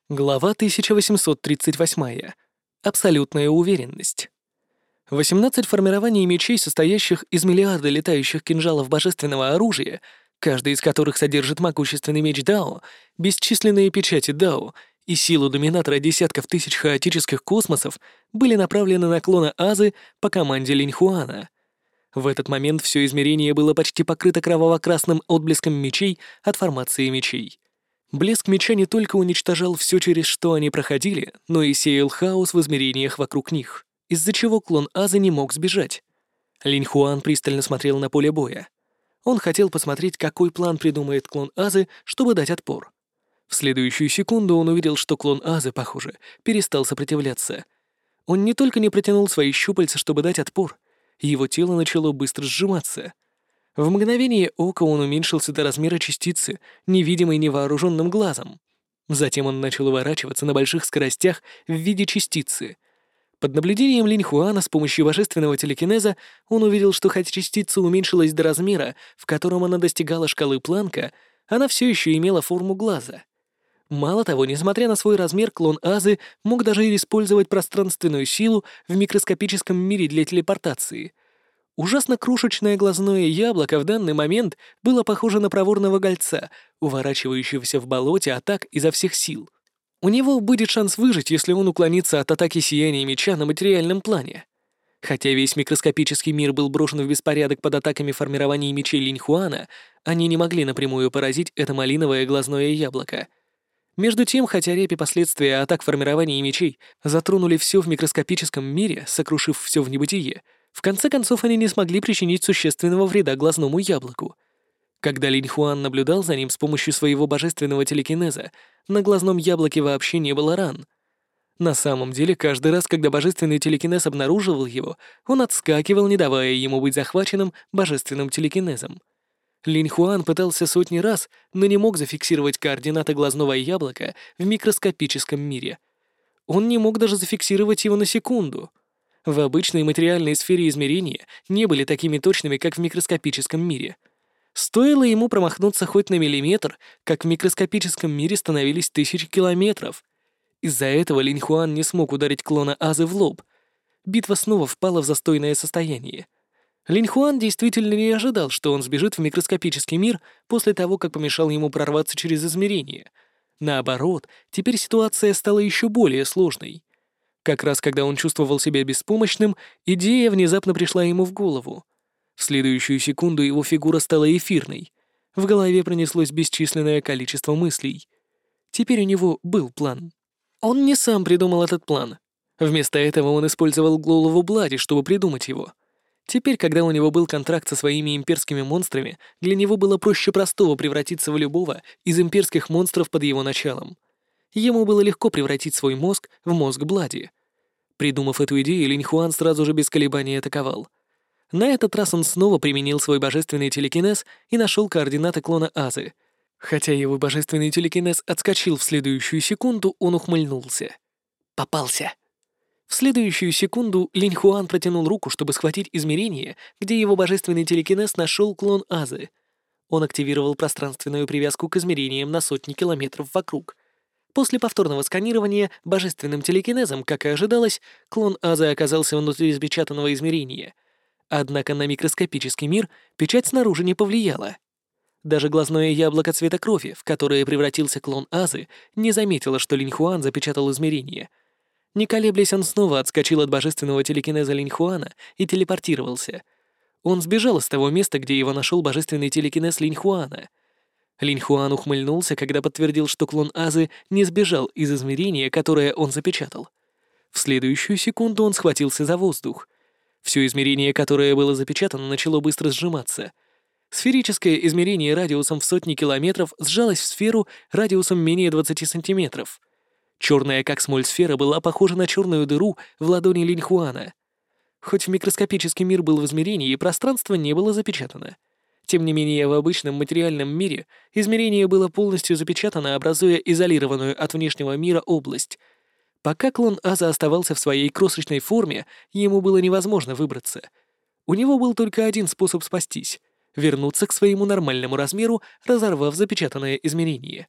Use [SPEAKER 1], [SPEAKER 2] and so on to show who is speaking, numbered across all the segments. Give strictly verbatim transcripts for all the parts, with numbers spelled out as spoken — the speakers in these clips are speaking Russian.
[SPEAKER 1] Глава тысяча восемьсот тридцать восемь. Абсолютная уверенность. восемнадцать формирований мечей, состоящих из миллиарда летающих кинжалов божественного оружия, каждый из которых содержит могущественный меч Дао, бесчисленные печати Дао и силу доминатора десятков тысяч хаотических космосов, были направлены на клона Азы по команде Линьхуана. В этот момент все измерение было почти покрыто кроваво-красным отблеском мечей от формации мечей. Блеск меча не только уничтожал все, через что они проходили, но и сеял хаос в измерениях вокруг них, из-за чего клон Азы не мог сбежать. Линьхуан пристально смотрел на поле боя. Он хотел посмотреть, какой план придумает клон Азы, чтобы дать отпор. В следующую секунду он увидел, что клон Азы, похоже, перестал сопротивляться. Он не только не протянул свои щупальца, чтобы дать отпор, его тело начало быстро сжиматься. В мгновение ока он уменьшился до размера частицы, невидимой невооруженным глазом. Затем он начал уворачиваться на больших скоростях в виде частицы. Под наблюдением Линьхуана с помощью божественного телекинеза он увидел, что хотя частица уменьшилась до размера, в котором она достигала шкалы Планка, она все еще имела форму глаза. Мало того, несмотря на свой размер, клон Азы мог даже использовать пространственную силу в микроскопическом мире для телепортации. Ужасно крошечное глазное яблоко в данный момент было похоже на проворного гольца, уворачивающегося в болоте атак изо всех сил. У него будет шанс выжить, если он уклонится от атаки сияния меча на материальном плане. Хотя весь микроскопический мир был брошен в беспорядок под атаками формирований мечей Линьхуана, они не могли напрямую поразить это малиновое глазное яблоко. Между тем, хотя репи последствия атак формирований мечей затронули все в микроскопическом мире, сокрушив все в небытие, в конце концов они не смогли причинить существенного вреда глазному яблоку. Когда Линьхуан наблюдал за ним с помощью своего божественного телекинеза, на глазном яблоке вообще не было ран. На самом деле, каждый раз, когда божественный телекинез обнаруживал его, он отскакивал, не давая ему быть захваченным божественным телекинезом. Линьхуан пытался сотни раз, но не мог зафиксировать координаты глазного яблока в микроскопическом мире. Он не мог даже зафиксировать его на секунду. В обычной материальной сфере измерения не были такими точными, как в микроскопическом мире. Стоило ему промахнуться хоть на миллиметр, как в микроскопическом мире становились тысячи километров. Из-за этого Линьхуан не смог ударить клона Азы в лоб. Битва снова впала в застойное состояние. Линьхуан действительно не ожидал, что он сбежит в микроскопический мир после того, как помешал ему прорваться через измерение. Наоборот, теперь ситуация стала еще более сложной. Как раз когда он чувствовал себя беспомощным, идея внезапно пришла ему в голову. В следующую секунду его фигура стала эфирной. В голове пронеслось бесчисленное количество мыслей. Теперь у него был план. Он не сам придумал этот план. Вместо этого он использовал голову Блади, чтобы придумать его. Теперь, когда у него был контракт со своими имперскими монстрами, для него было проще простого превратиться в любого из имперских монстров под его началом. Ему было легко превратить свой мозг в мозг Блади. Придумав эту идею, Линьхуан сразу же без колебаний атаковал. На этот раз он снова применил свой божественный телекинез и нашел координаты клона Азы. Хотя его божественный телекинез отскочил в следующую секунду, он ухмыльнулся. Попался. В следующую секунду Линьхуан протянул руку, чтобы схватить измерение, где его божественный телекинез нашел клон Азы. Он активировал пространственную привязку к измерениям на сотни километров вокруг. После повторного сканирования божественным телекинезом, как и ожидалось, клон Азы оказался внутри запечатанного измерения. Однако на микроскопический мир печать снаружи не повлияла. Даже глазное яблоко цвета крови, в которое превратился клон Азы, не заметило, что Линьхуан запечатал измерение. Не колеблясь, он снова отскочил от божественного телекинеза Линьхуана и телепортировался. Он сбежал из того места, где его нашел божественный телекинез Линьхуана. Линьхуан ухмыльнулся, когда подтвердил, что клон Азы не сбежал из измерения, которое он запечатал. В следующую секунду он схватился за воздух. Все измерение, которое было запечатано, начало быстро сжиматься. Сферическое измерение радиусом в сотни километров сжалось в сферу радиусом менее двадцати сантиметров. Черная как смоль сфера была похожа на черную дыру в ладони Линьхуана. Хоть в микроскопический мир был в измерении, пространство не было запечатано. Тем не менее, в обычном материальном мире измерение было полностью запечатано, образуя изолированную от внешнего мира область. Пока клон Аза оставался в своей крошечной форме, ему было невозможно выбраться. У него был только один способ спастись — вернуться к своему нормальному размеру, разорвав запечатанное измерение.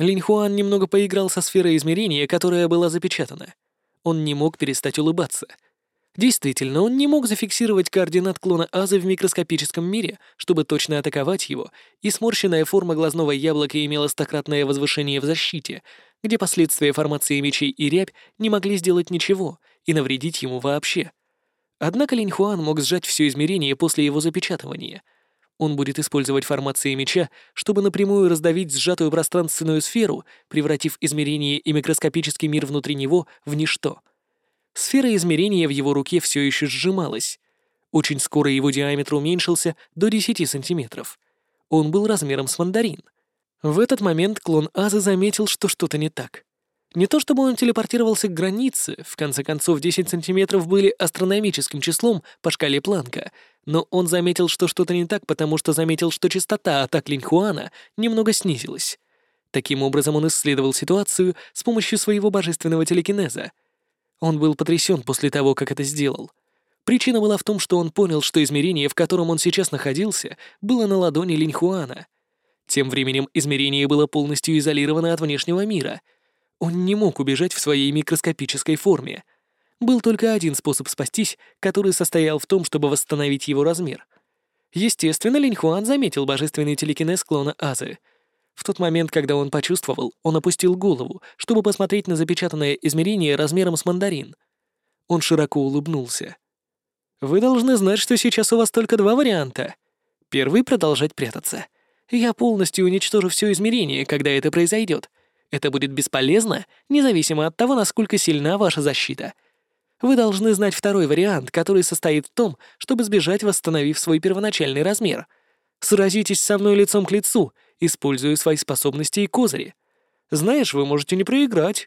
[SPEAKER 1] Линь Хуан немного поиграл со сферой измерения, которая была запечатана. Он не мог перестать улыбаться. Действительно, он не мог зафиксировать координат клона Азы в микроскопическом мире, чтобы точно атаковать его, и сморщенная форма глазного яблока имела стократное возвышение в защите, где последствия формации мечей и рябь не могли сделать ничего и навредить ему вообще. Однако Линь Хуан мог сжать все измерение после его запечатывания. Он будет использовать формации меча, чтобы напрямую раздавить сжатую пространственную сферу, превратив измерение и микроскопический мир внутри него в ничто. Сфера измерения в его руке все еще сжималась. Очень скоро его диаметр уменьшился до десяти сантиметров. Он был размером с мандарин. В этот момент клон Азы заметил, что что-то не так. Не то чтобы он телепортировался к границе, в конце концов десять сантиметров были астрономическим числом по шкале Планка, но он заметил, что что-то не так, потому что заметил, что частота атак Линь Хуана немного снизилась. Таким образом он исследовал ситуацию с помощью своего божественного телекинеза. Он был потрясен после того, как это сделал. Причина была в том, что он понял, что измерение, в котором он сейчас находился, было на ладони Линь Хуана. Тем временем измерение было полностью изолировано от внешнего мира. Он не мог убежать в своей микроскопической форме. Был только один способ спастись, который состоял в том, чтобы восстановить его размер. Естественно, Линь Хуан заметил божественный телекинез клона Азы. В тот момент, когда он почувствовал, он опустил голову, чтобы посмотреть на запечатанное измерение размером с мандарин. Он широко улыбнулся. «Вы должны знать, что сейчас у вас только два варианта. Первый — продолжать прятаться. Я полностью уничтожу все измерение, когда это произойдет. Это будет бесполезно, независимо от того, насколько сильна ваша защита. Вы должны знать второй вариант, который состоит в том, чтобы сбежать, восстановив свой первоначальный размер. Сразитесь со мной лицом к лицу, используя свои способности и козыри. Знаешь, вы можете не проиграть».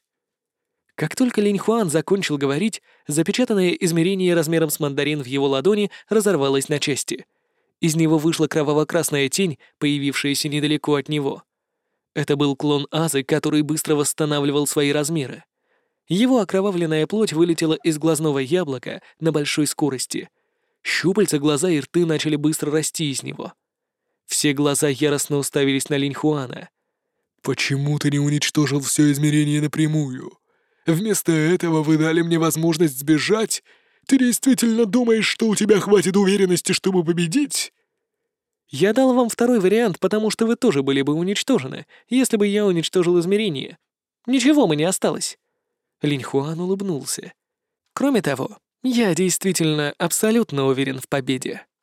[SPEAKER 1] Как только Линь Хуан закончил говорить, запечатанное измерение размером с мандарин в его ладони разорвалось на части. Из него вышла кроваво-красная тень, появившаяся недалеко от него. Это был клон Азы, который быстро восстанавливал свои размеры. Его окровавленная плоть вылетела из глазного яблока на большой скорости. Щупальца, глаза и рты начали быстро расти из него. Все глаза яростно уставились на Линь Хуана.
[SPEAKER 2] «Почему ты не уничтожил все измерение напрямую? Вместо этого вы дали мне возможность сбежать? Ты действительно думаешь, что у тебя хватит уверенности, чтобы победить?»
[SPEAKER 1] «Я дал вам второй вариант, потому что вы тоже были бы уничтожены, если бы я уничтожил измерение. Ничего бы не осталось». Линь Хуан улыбнулся. «Кроме того, я действительно абсолютно уверен в победе».